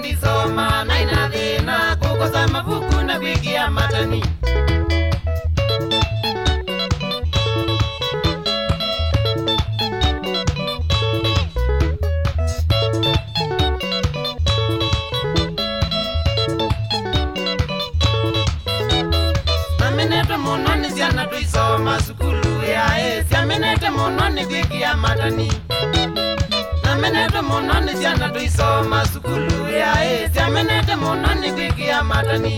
ndisoma na ina thina kukosa mabuku na kwikia matani. Amenete muno ni ciana tuisoma sukulu ya amenete muno ni kwikia matani. Amenete muno ni ciana tuisoma sukulu ya amenete muno ni kwikia matani.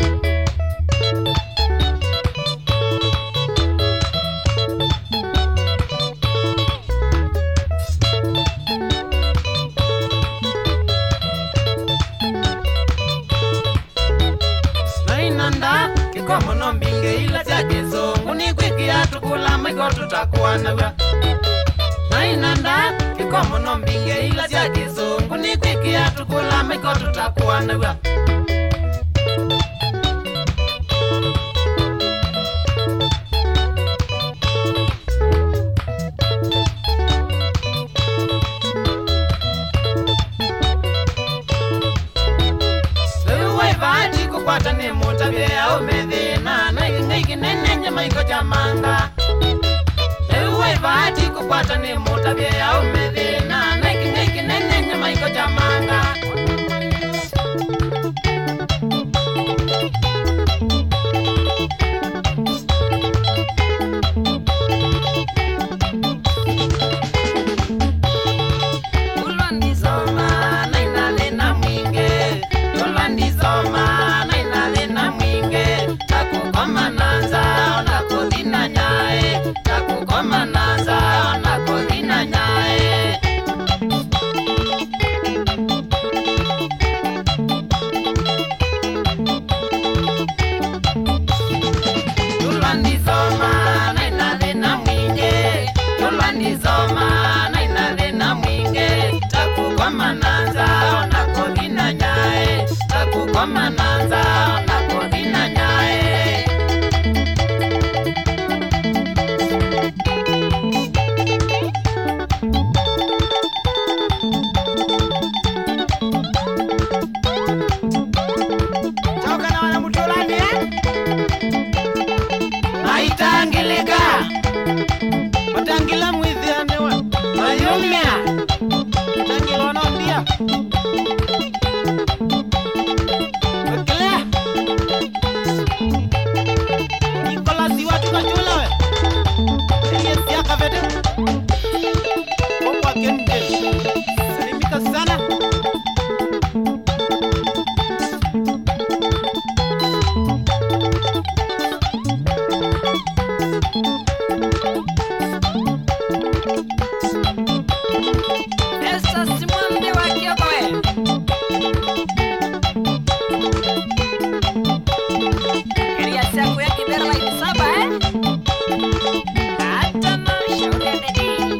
Nainanda kikomo no mbinge ila cia kizungu ni kwikia tukula maiko tutakuwa nawe. Nainanda kikomo no mbinge ila cia kizungu ni kwikia tukula maiko tutakuwa nawe. Kukwata ni mutabye ya umethina na ingi nene nyama iko jamanga. Ewe vati kukwata ni mutabye ya umethina na ingi nene nyama iko jamanga. Ulandisoma na inalena mwinge. Ulandisoma Mananza na kodina nyae. Choka na wana mutolani aitangilika matangila mwithi anewa mayumia tangilo nondia. Salimika sana. Esa simwambi wakia bae. Kiri ya siaku ya kibera la inisaba Hata na shauri ya bedi.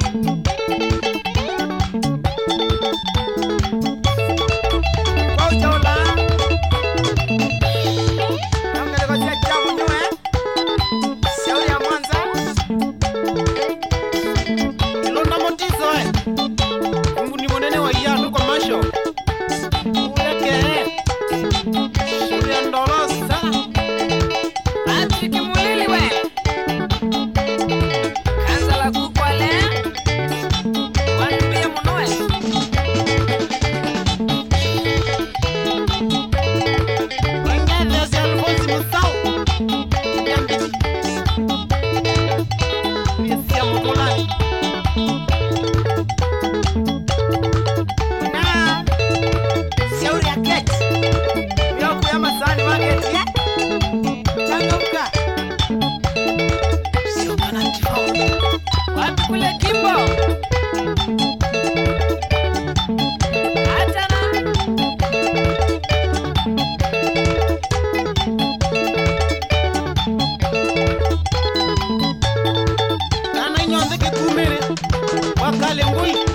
Wakale ngui